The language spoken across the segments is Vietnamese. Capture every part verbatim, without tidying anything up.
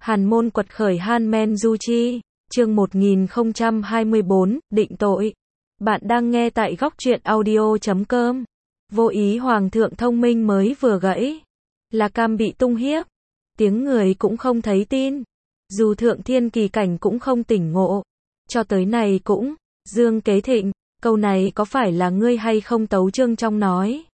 Hàn môn quật khởi Han Men Du Chi, chương một nghìn không trăm hai mươi bốn, định tội. Bạn đang nghe tại góc truyện audio chấm com. Vô ý hoàng thượng thông minh mới vừa gãy. Là cam bị tung hiếp. Tiếng người cũng không thấy tin. Dù thượng thiên kỳ cảnh cũng không tỉnh ngộ. Cho tới này cũng, Dương Kế Thịnh, câu này có phải là ngươi hay không tấu chương trong nói.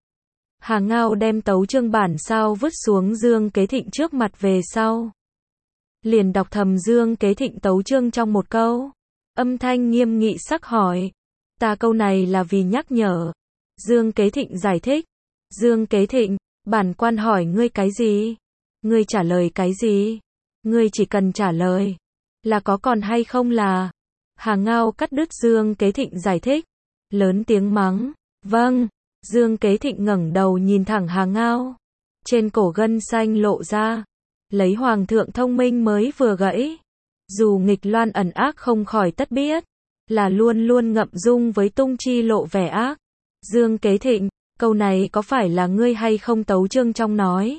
Hà Ngao đem tấu chương bản sao vứt xuống Dương Kế Thịnh trước mặt về sau. Liền đọc thầm Dương Kế Thịnh tấu chương trong một câu. Âm thanh nghiêm nghị sắc hỏi. Ta câu này là vì nhắc nhở. Dương Kế Thịnh giải thích. Dương Kế Thịnh, bản quan hỏi ngươi cái gì? Ngươi trả lời cái gì? Ngươi chỉ cần trả lời. Là có còn hay không là. Hà Ngao cắt đứt Dương Kế Thịnh giải thích. Lớn tiếng mắng. Vâng. Dương Kế Thịnh ngẩng đầu nhìn thẳng Hà Ngao. Trên cổ gân xanh lộ ra. Lấy hoàng thượng thông minh mới vừa gãy. Dù nghịch loan ẩn ác không khỏi tất biết. Là luôn luôn ngậm dung với tung chi lộ vẻ ác. Dương Kế Thịnh, câu này có phải là ngươi hay không tấu chương trong nói.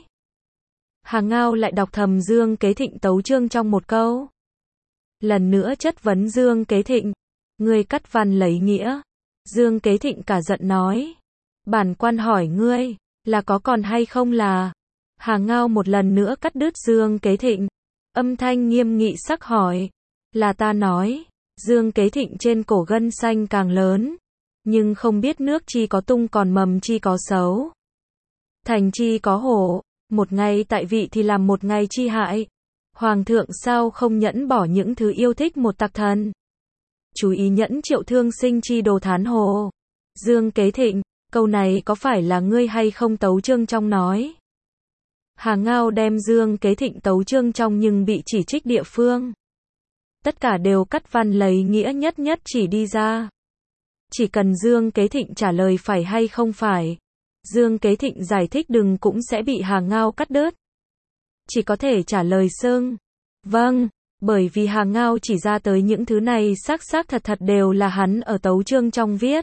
Hà Ngao lại đọc thầm Dương Kế Thịnh tấu chương trong một câu. Lần nữa chất vấn Dương Kế Thịnh. Ngươi cắt văn lấy nghĩa. Dương Kế Thịnh cả giận nói. Bản quan hỏi ngươi, là có còn hay không là. Hà Ngao một lần nữa cắt đứt Dương Kế Thịnh. Âm thanh nghiêm nghị sắc hỏi. Là ta nói. Dương Kế Thịnh trên cổ gân xanh càng lớn. Nhưng không biết nước chi có tung còn mầm chi có xấu. Thành chi có hổ. Một ngày tại vị thì làm một ngày chi hại. Hoàng thượng sao không nhẫn bỏ những thứ yêu thích một tặc thần. Chú ý nhẫn triệu thương sinh chi đồ thán hồ. Dương Kế Thịnh, câu này có phải là ngươi hay không tấu chương trong nói. Hà Ngao đem Dương Kế Thịnh tấu chương trong nhưng bị chỉ trích địa phương. Tất cả đều cắt văn lấy nghĩa nhất nhất chỉ đi ra. Chỉ cần Dương Kế Thịnh trả lời phải hay không phải. Dương Kế Thịnh giải thích đừng cũng sẽ bị Hà Ngao cắt đứt. Chỉ có thể trả lời xưng. Vâng, bởi vì Hà Ngao chỉ ra tới những thứ này xác xác thật thật đều là hắn ở tấu chương trong viết.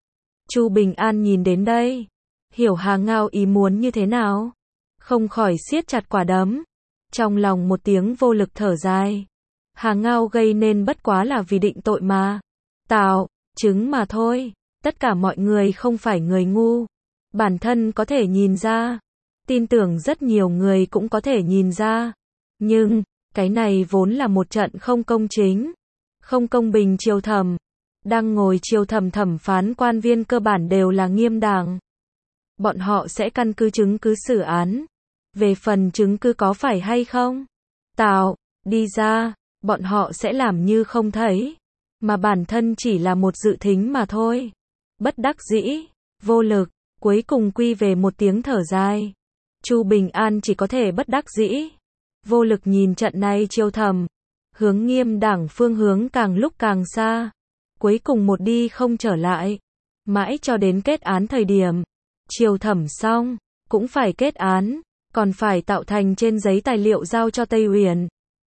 Chu Bình An nhìn đến đây. Hiểu Hà Ngao ý muốn như thế nào. Không khỏi siết chặt quả đấm. Trong lòng một tiếng vô lực thở dài. Hà Ngao gây nên bất quá là vì định tội mà. Tạo, chứng mà thôi. Tất cả mọi người không phải người ngu. Bản thân có thể nhìn ra. Tin tưởng rất nhiều người cũng có thể nhìn ra. Nhưng, cái này vốn là một trận không công chính. Không công bình triều thẩm. Đang ngồi triều thẩm thẩm phán quan viên cơ bản đều là nghiêm đảng. Bọn họ sẽ căn cứ chứng cứ xử án. Về phần chứng cứ có phải hay không? Tạo, đi ra, bọn họ sẽ làm như không thấy. Mà bản thân chỉ là một dự thính mà thôi. Bất đắc dĩ, vô lực, cuối cùng quy về một tiếng thở dài. Chu Bình An chỉ có thể bất đắc dĩ. Vô lực nhìn trận này triều thẩm. Hướng nghiêm đảng phương hướng càng lúc càng xa. Cuối cùng một đi không trở lại. Mãi cho đến kết án thời điểm. Triều thẩm xong, cũng phải kết án. Còn phải tạo thành trên giấy tài liệu giao cho Tây Uyển.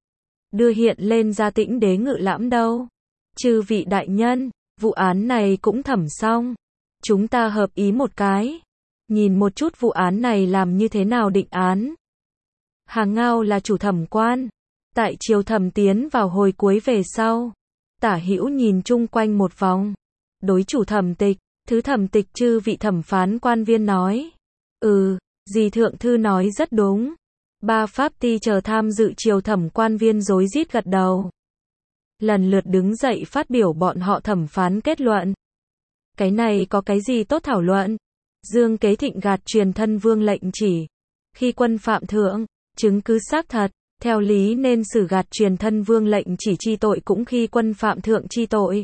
Đưa hiện lên ra Tĩnh Đế ngự lãm đâu. Chư vị đại nhân, vụ án này cũng thẩm xong. Chúng ta hợp ý một cái. Nhìn một chút vụ án này làm như thế nào định án. Hà Ngao là chủ thẩm quan. Tại triều thẩm tiến vào hồi cuối về sau. Tả hữu nhìn chung quanh một vòng. Đối chủ thẩm tịch, thứ thẩm tịch chư vị thẩm phán quan viên nói. Ừ, dì thượng thư nói rất đúng. Ba pháp ti chờ tham dự triều thẩm quan viên rối rít gật đầu. Lần lượt đứng dậy phát biểu bọn họ thẩm phán kết luận. Cái này có cái gì tốt thảo luận? Dương Kế Thịnh gạt truyền thân vương lệnh chỉ. Khi quân phạm thượng, chứng cứ xác thật, theo lý nên xử gạt truyền thân vương lệnh chỉ chi tội cũng khi quân phạm thượng chi tội.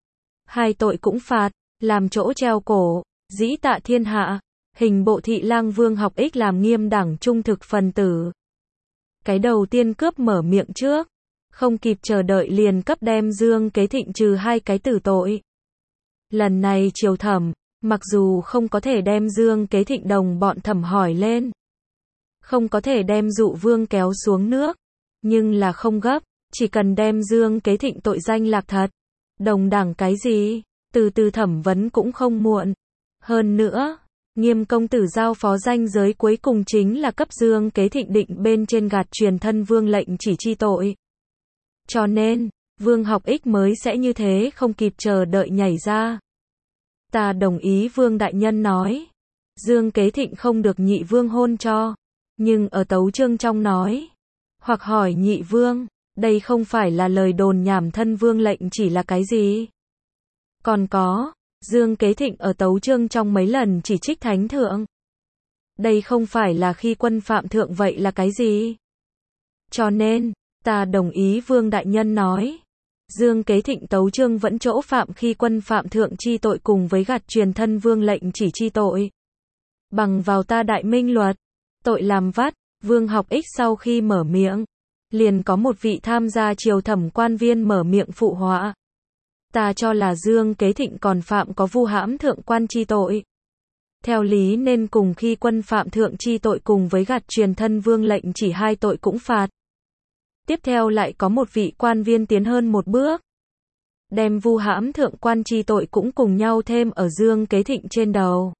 Hai tội cũng phạt, làm chỗ treo cổ, dĩ tạ thiên hạ, hình bộ thị lang vương học ích làm nghiêm đảng trung thực phần tử. Cái đầu tiên cướp mở miệng trước, không kịp chờ đợi liền cấp đem Dương Kế Thịnh trừ hai cái tử tội. Lần này triều thẩm, mặc dù không có thể đem Dương Kế Thịnh đồng bọn thẩm hỏi lên. Không có thể đem dụ vương kéo xuống nước. Nhưng là không gấp, chỉ cần đem Dương Kế Thịnh tội danh lạc thật. Đồng đảng cái gì, từ từ thẩm vấn cũng không muộn. Hơn nữa, Nghiêm công tử giao phó danh giới cuối cùng chính là cấp Dương Kế Thịnh định bên trên gạt truyền thân vương lệnh chỉ chi tội. Cho nên, Vương Học Ích mới sẽ như thế không kịp chờ đợi nhảy ra. Ta đồng ý Vương Đại Nhân nói. Dương Kế Thịnh không được nhị vương hôn cho. Nhưng ở tấu chương trong nói. Hoặc hỏi nhị vương, đây không phải là lời đồn nhảm thân vương lệnh chỉ là cái gì? Còn có, Dương Kế Thịnh ở tấu chương trong mấy lần chỉ trích thánh thượng. Đây không phải là khi quân phạm thượng vậy là cái gì? Cho nên, ta đồng ý Vương Đại Nhân nói. Dương Kế Thịnh tấu chương vẫn chỗ phạm khi quân phạm thượng chi tội cùng với gạt truyền thân vương lệnh chỉ chi tội. Bằng vào ta đại minh luật, tội làm vắt, Vương Học Ích sau khi mở miệng, liền có một vị tham gia triều thẩm quan viên mở miệng phụ họa. Ta cho là Dương Kế Thịnh còn phạm có vu hãm thượng quan chi tội. Theo lý nên cùng khi quân phạm thượng chi tội cùng với gạt truyền thân vương lệnh chỉ hai tội cũng phạt. Tiếp theo lại có một vị quan viên tiến hơn một bước. Đem vu hãm thượng quan chi tội cũng cùng nhau thêm ở Dương Kế Thịnh trên đầu.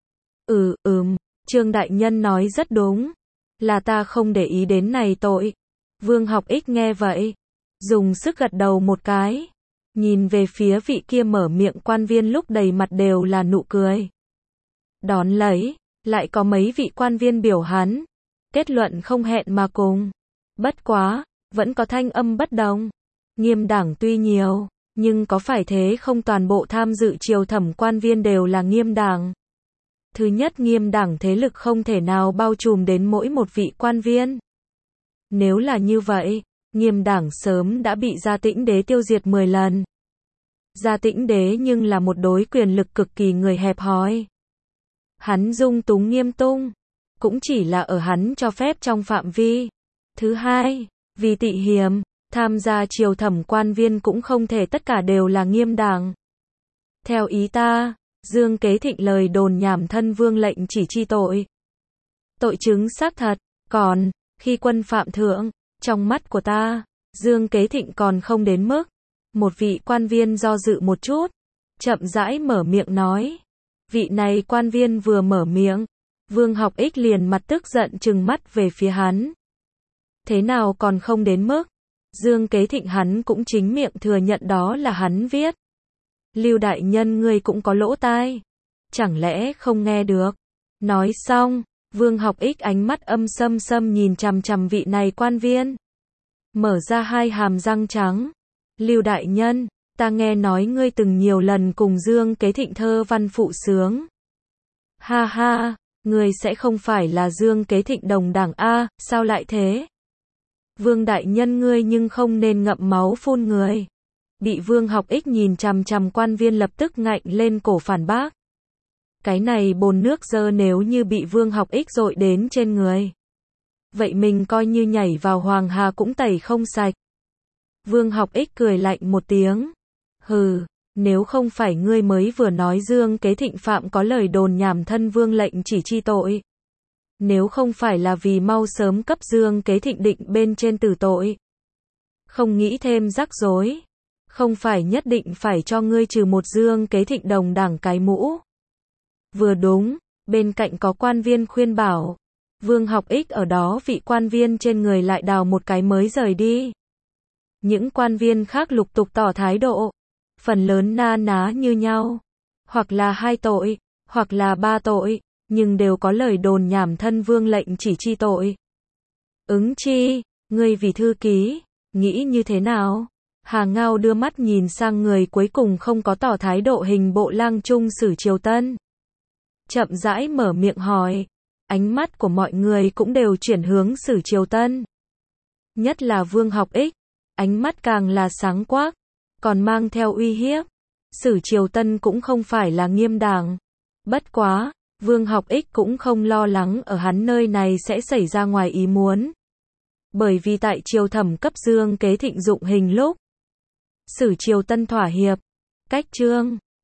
Ừ, ừm, Trương Đại Nhân nói rất đúng. Là ta không để ý đến này tội. Vương Học Ích nghe vậy. Dùng sức gật đầu một cái. Nhìn về phía vị kia mở miệng quan viên lúc đầy mặt đều là nụ cười. Đón lấy, lại có mấy vị quan viên biểu hắn. Kết luận không hẹn mà cùng. Bất quá, vẫn có thanh âm bất đồng. Nghiêm đảng tuy nhiều, nhưng có phải thế không toàn bộ tham dự triều thẩm quan viên đều là nghiêm đảng. Thứ nhất, nghiêm đảng thế lực không thể nào bao trùm đến mỗi một vị quan viên. Nếu là như vậy, nghiêm đảng sớm đã bị Gia Tĩnh Đế tiêu diệt mười lần. Gia Tĩnh Đế nhưng là một đối quyền lực cực kỳ người hẹp hòi. Hắn dung túng nghiêm tung, cũng chỉ là ở hắn cho phép trong phạm vi. Thứ hai, vì tị hiềm, tham gia triều thẩm quan viên cũng không thể tất cả đều là nghiêm đảng. Theo ý ta, Dương Kế Thịnh lời đồn nhảm thân vương lệnh chỉ chi tội. Tội chứng xác thật, còn, khi quân phạm thượng, trong mắt của ta, Dương Kế Thịnh còn không đến mức. Một vị quan viên do dự một chút, chậm rãi mở miệng nói. Vị này quan viên vừa mở miệng, Vương Học Ích liền mặt tức giận trừng mắt về phía hắn. Thế nào còn không đến mức? Dương Kế Thịnh hắn cũng chính miệng thừa nhận đó là hắn viết. Lưu Đại Nhân ngươi cũng có lỗ tai. Chẳng lẽ không nghe được? Nói xong, Vương Học Ích ánh mắt âm sâm sâm nhìn chằm chằm vị này quan viên. Mở ra hai hàm răng trắng. Lưu Đại Nhân, ta nghe nói ngươi từng nhiều lần cùng Dương Kế Thịnh thơ văn phụ sướng. Ha ha, ngươi sẽ không phải là Dương Kế Thịnh đồng đảng a, sao lại thế? Vương Đại Nhân ngươi nhưng không nên ngậm máu phun người. Bị Vương Học Ích nhìn chằm chằm quan viên lập tức ngạnh lên cổ phản bác. Cái này bồn nước dơ nếu như bị Vương Học Ích dội đến trên người. Vậy mình coi như nhảy vào Hoàng Hà cũng tẩy không sạch. Vương Học Ích cười lạnh một tiếng. Hừ, nếu không phải ngươi mới vừa nói Dương Kế Thịnh phạm có lời đồn nhảm thân vương lệnh chỉ chi tội. Nếu không phải là vì mau sớm cấp Dương Kế Thịnh định bên trên tử tội. Không nghĩ thêm rắc rối. Không phải nhất định phải cho ngươi trừ một Dương Kế Thịnh đồng đảng cái mũ. Vừa đúng, bên cạnh có quan viên khuyên bảo. Vương Học Ích ở đó vị quan viên trên người lại đào một cái mới rời đi. Những quan viên khác lục tục tỏ thái độ. Phần lớn na ná như nhau. Hoặc là hai tội, hoặc là ba tội, nhưng đều có lời đồn nhảm thân vương lệnh chỉ chi tội. Ứng chi, ngươi vì thư ký, nghĩ như thế nào? Hà Ngao đưa mắt nhìn sang người cuối cùng không có tỏ thái độ hình bộ lang trung Sử Triều Tân. Chậm rãi mở miệng hỏi. Ánh mắt của mọi người cũng đều chuyển hướng Sử Triều Tân. Nhất là Vương Học Ích. Ánh mắt càng là sáng quắc, còn mang theo uy hiếp. Sử Triều Tân cũng không phải là nghiêm đảng. Bất quá, Vương Học Ích cũng không lo lắng ở hắn nơi này sẽ xảy ra ngoài ý muốn. Bởi vì tại triều thẩm cấp Dương Kế Thịnh dụng hình lúc, Sử Triều Tân thỏa hiệp. Cách chương